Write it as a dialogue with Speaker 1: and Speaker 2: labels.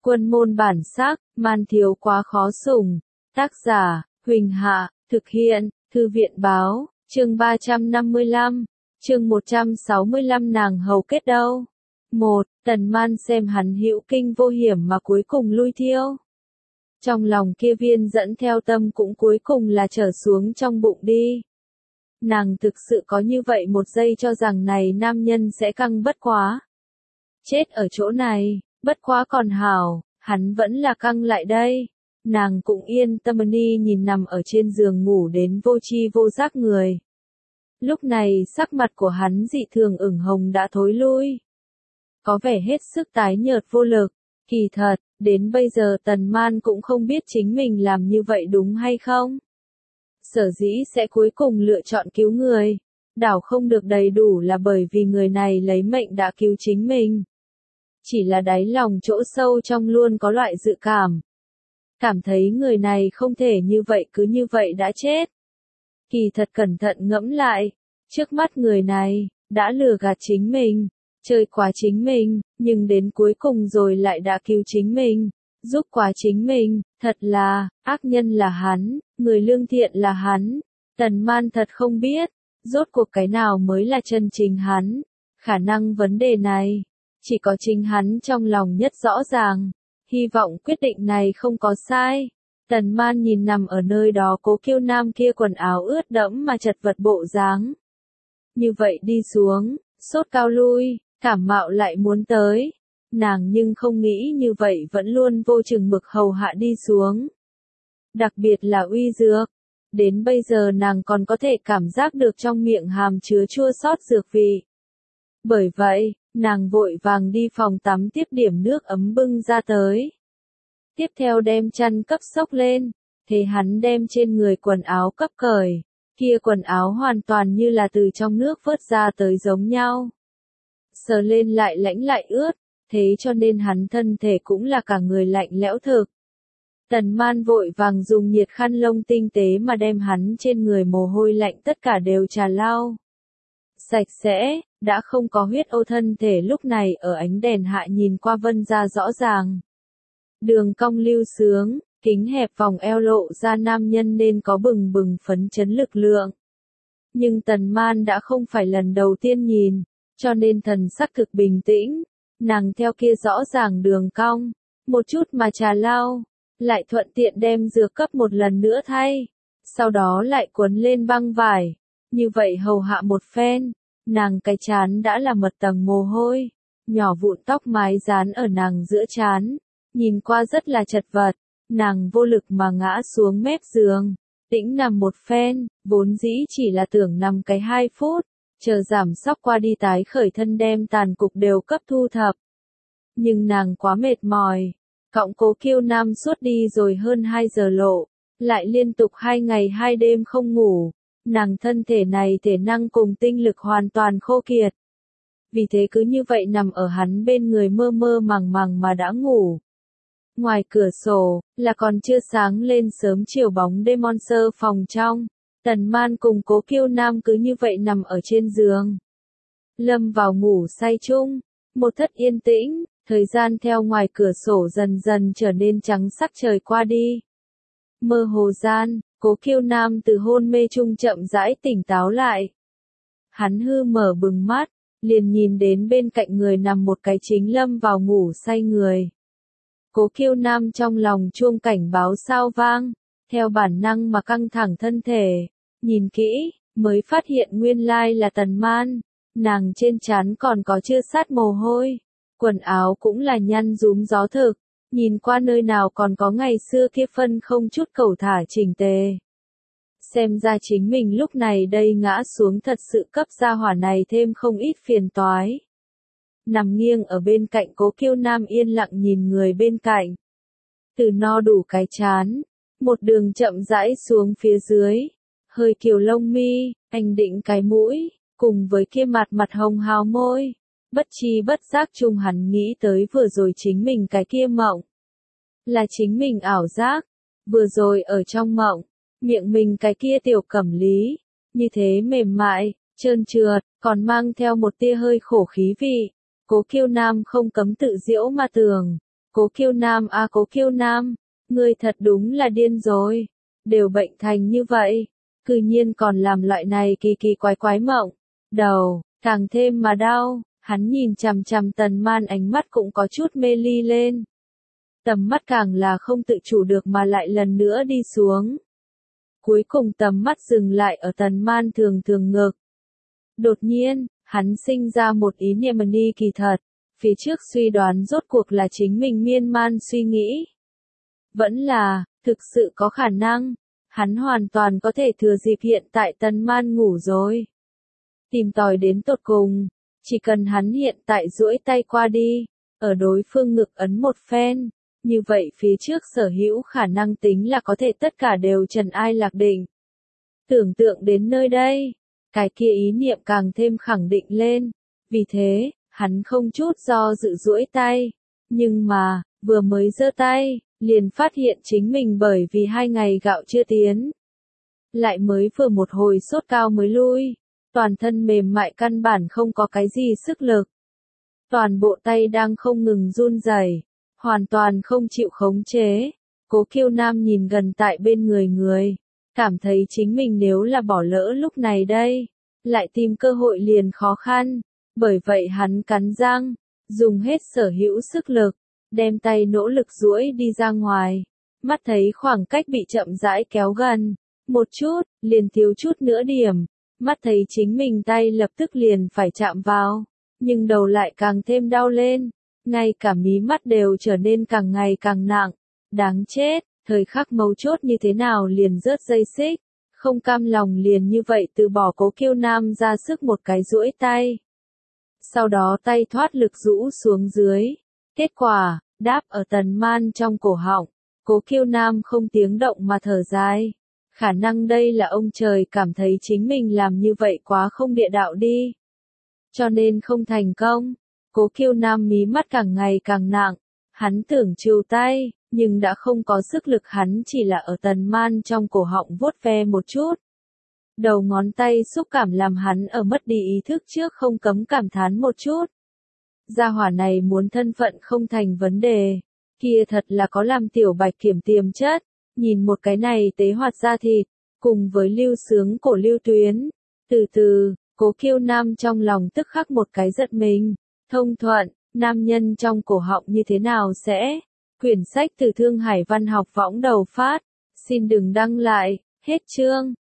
Speaker 1: Quân môn bản sắc, man thiếu quá khó sủng. Tác giả, Huỳnh Hạ, thực hiện, Thư viện báo, chương 355, chương 165 nàng hầu kết đâu. 1. Tần Man xem hắn hữu kinh vô hiểm mà cuối cùng lui thiêu. Trong lòng kia viên dẫn theo tâm cũng cuối cùng là trở xuống trong bụng đi. Nàng thực sự có như vậy một giây cho rằng này nam nhân sẽ căng bất quá. Chết ở chỗ này, bất quá còn hảo, hắn vẫn là căng lại đây. Nàng cũng yên tâm ni nhìn nằm ở trên giường ngủ đến vô tri vô giác người. Lúc này sắc mặt của hắn dị thường ửng hồng đã thối lui. Có vẻ hết sức tái nhợt vô lực. Kỳ thật, đến bây giờ Tần Man cũng không biết chính mình làm như vậy đúng hay không. Sở dĩ sẽ cuối cùng lựa chọn cứu người. Đảo không được đầy đủ là bởi vì người này lấy mệnh đã cứu chính mình. Chỉ là đáy lòng chỗ sâu trong luôn có loại dự cảm. Cảm thấy người này không thể như vậy cứ như vậy đã chết. Kỳ thật cẩn thận ngẫm lại, trước mắt người này, đã lừa gạt chính mình, chơi quá chính mình, nhưng đến cuối cùng rồi lại đã cứu chính mình, giúp quá chính mình, thật là, ác nhân là hắn, người lương thiện là hắn. Tần Man thật không biết, rốt cuộc cái nào mới là chân chính hắn. Khả năng vấn đề này, chỉ có chính hắn trong lòng nhất rõ ràng. Hy vọng quyết định này không có sai. Tần Man nhìn nằm ở nơi đó Cố Kiêu Nam kia quần áo ướt đẫm mà chật vật bộ dáng. Như vậy đi xuống, sốt cao lui, cảm mạo lại muốn tới. Nàng nhưng không nghĩ như vậy vẫn luôn vô chừng mực hầu hạ đi xuống. Đặc biệt là uy dược. Đến bây giờ nàng còn có thể cảm giác được trong miệng hàm chứa chua xót dược vị. Bởi vậy, nàng vội vàng đi phòng tắm tiếp điểm nước ấm bưng ra tới. Tiếp theo đem chăn cấp xốc lên, thế hắn đem trên người quần áo cấp cởi, kia quần áo hoàn toàn như là từ trong nước vớt ra tới giống nhau. Sờ lên lại lãnh lại ướt, thế cho nên hắn thân thể cũng là cả người lạnh lẽo thực. Tần Man vội vàng dùng nhiệt khăn lông tinh tế mà đem hắn trên người mồ hôi lạnh tất cả đều trà lau. Sạch sẽ, đã không có huyết ô thân thể lúc này ở ánh đèn hạ nhìn qua vân ra rõ ràng. Đường cong lưu sướng, kính hẹp vòng eo lộ ra nam nhân nên có bừng bừng phấn chấn lực lượng. Nhưng Tần Man đã không phải lần đầu tiên nhìn, cho nên thần sắc cực bình tĩnh, nàng theo kia rõ ràng đường cong, một chút mà trà lau, lại thuận tiện đem dược cấp một lần nữa thay, sau đó lại cuốn lên băng vải, như vậy hầu hạ một phen, nàng cái trán đã là một tầng mồ hôi, nhỏ vụn tóc mái dán ở nàng giữa trán, nhìn qua rất là chật vật, nàng vô lực mà ngã xuống mép giường, tĩnh nằm một phen, vốn dĩ chỉ là tưởng nằm cái 2 phút, chờ giảm sóc qua đi tái khởi thân đem tàn cục đều cấp thu thập. Nhưng nàng quá mệt mỏi, cộng Cố Kiêu Nam suốt đi rồi hơn 2 giờ lộ, lại liên tục 2 ngày 2 đêm không ngủ, nàng thân thể này thể năng cùng tinh lực hoàn toàn khô kiệt. Vì thế cứ như vậy nằm ở hắn bên người mơ mơ màng màng mà đã ngủ. Ngoài cửa sổ, là còn chưa sáng lên sớm chiều bóng đêm monster phòng trong, Tần Man cùng Cố Kiêu Nam cứ như vậy nằm ở trên giường. Lâm vào ngủ say chung, một thất yên tĩnh, thời gian theo ngoài cửa sổ dần dần trở nên trắng sắc trời qua đi. Mơ hồ gian, Cố Kiêu Nam từ hôn mê chung chậm rãi tỉnh táo lại. Hắn hư mở bừng mắt, liền nhìn đến bên cạnh người nằm một cái chính lâm vào ngủ say người. Cố Kiêu Nam trong lòng chuông cảnh báo sao vang, theo bản năng mà căng thẳng thân thể, nhìn kỹ, mới phát hiện nguyên lai là Tần Man, nàng trên trán còn có chưa sát mồ hôi, quần áo cũng là nhăn rúm gió thực, nhìn qua nơi nào còn có ngày xưa kia phân không chút cẩu thả chỉnh tề. Xem ra chính mình lúc này đây ngã xuống thật sự cấp gia hỏa này thêm không ít phiền toái. Nằm nghiêng ở bên cạnh Cố Kiêu Nam yên lặng nhìn người bên cạnh. Từ no đủ cái chán, một đường chậm rãi xuống phía dưới, hơi kiều lông mi, anh định cái mũi, cùng với kia mặt hồng hào môi, bất chi bất giác chung hắn nghĩ tới vừa rồi chính mình cái kia mộng. Là chính mình ảo giác, vừa rồi ở trong mộng, miệng mình cái kia tiểu cẩm lý, như thế mềm mại, trơn trượt, còn mang theo một tia hơi khổ khí vị. Cố Kiêu Nam không cấm tự giễu mà tưởng, Cố Kiêu Nam à, Cố Kiêu Nam, ngươi thật đúng là điên rồi, đều bệnh thành như vậy, cư nhiên còn làm loại này kỳ kỳ quái quái mộng, đầu, càng thêm mà đau, hắn nhìn chằm chằm Tần Man ánh mắt cũng có chút mê ly lên. Tầm mắt càng là không tự chủ được mà lại lần nữa đi xuống. Cuối cùng tầm mắt dừng lại ở Tần Man thường thường ngực. Đột nhiên, hắn sinh ra một ý niệm ni kỳ thật, phía trước suy đoán rốt cuộc là chính mình miên man suy nghĩ. Vẫn là, thực sự có khả năng, hắn hoàn toàn có thể thừa dịp hiện tại Tần Man ngủ rồi. Tìm tòi đến tột cùng, chỉ cần hắn hiện tại duỗi tay qua đi, ở đối phương ngực ấn một phen, như vậy phía trước sở hữu khả năng tính là có thể tất cả đều trần ai lạc định. Tưởng tượng đến nơi đây, cái kia ý niệm càng thêm khẳng định lên, vì thế, hắn không chút do dự duỗi tay, nhưng mà, vừa mới giơ tay, liền phát hiện chính mình bởi vì 2 ngày gạo chưa tiến. Lại mới vừa một hồi sốt cao mới lui, toàn thân mềm mại căn bản không có cái gì sức lực. Toàn bộ tay đang không ngừng run rẩy, hoàn toàn không chịu khống chế. Cố Kiêu Nam nhìn gần tại bên người, cảm thấy chính mình nếu là bỏ lỡ lúc này đây, lại tìm cơ hội liền khó khăn, bởi vậy hắn cắn răng, dùng hết sở hữu sức lực, đem tay nỗ lực duỗi đi ra ngoài, mắt thấy khoảng cách bị chậm rãi kéo gần, một chút, liền thiếu chút nữa điểm, mắt thấy chính mình tay lập tức liền phải chạm vào, nhưng đầu lại càng thêm đau lên, ngay cả mí mắt đều trở nên càng ngày càng nặng, đáng chết, thời khắc mấu chốt như thế nào liền rớt dây xích, không cam lòng liền như vậy từ bỏ. Cố Kiêu Nam ra sức một cái duỗi tay. Sau đó tay thoát lực rũ xuống dưới, kết quả, đáp ở Tần Man trong cổ họng, Cố Kiêu Nam không tiếng động mà thở dài. Khả năng đây là ông trời cảm thấy chính mình làm như vậy quá không địa đạo đi. Cho nên không thành công. Cố Kiêu Nam mí mắt càng ngày càng nặng, hắn tưởng trừ tay, nhưng đã không có sức lực, hắn chỉ là ở Tần Man trong cổ họng vuốt ve một chút. Đầu ngón tay xúc cảm làm hắn ở mất đi ý thức trước không cấm cảm thán một chút. Gia hỏa này muốn thân phận không thành vấn đề, kia thật là có làm tiểu bạch kiểm tiềm chất, nhìn một cái này tế hoạt da thịt, cùng với lưu sướng cổ lưu tuyến. Từ từ, Cố Kiêu Nam trong lòng tức khắc một cái giật mình, thông thuận, nam nhân trong cổ họng như thế nào sẽ? Quyển sách từ Thương Hải Văn học võng đầu phát, xin đừng đăng lại, hết chương.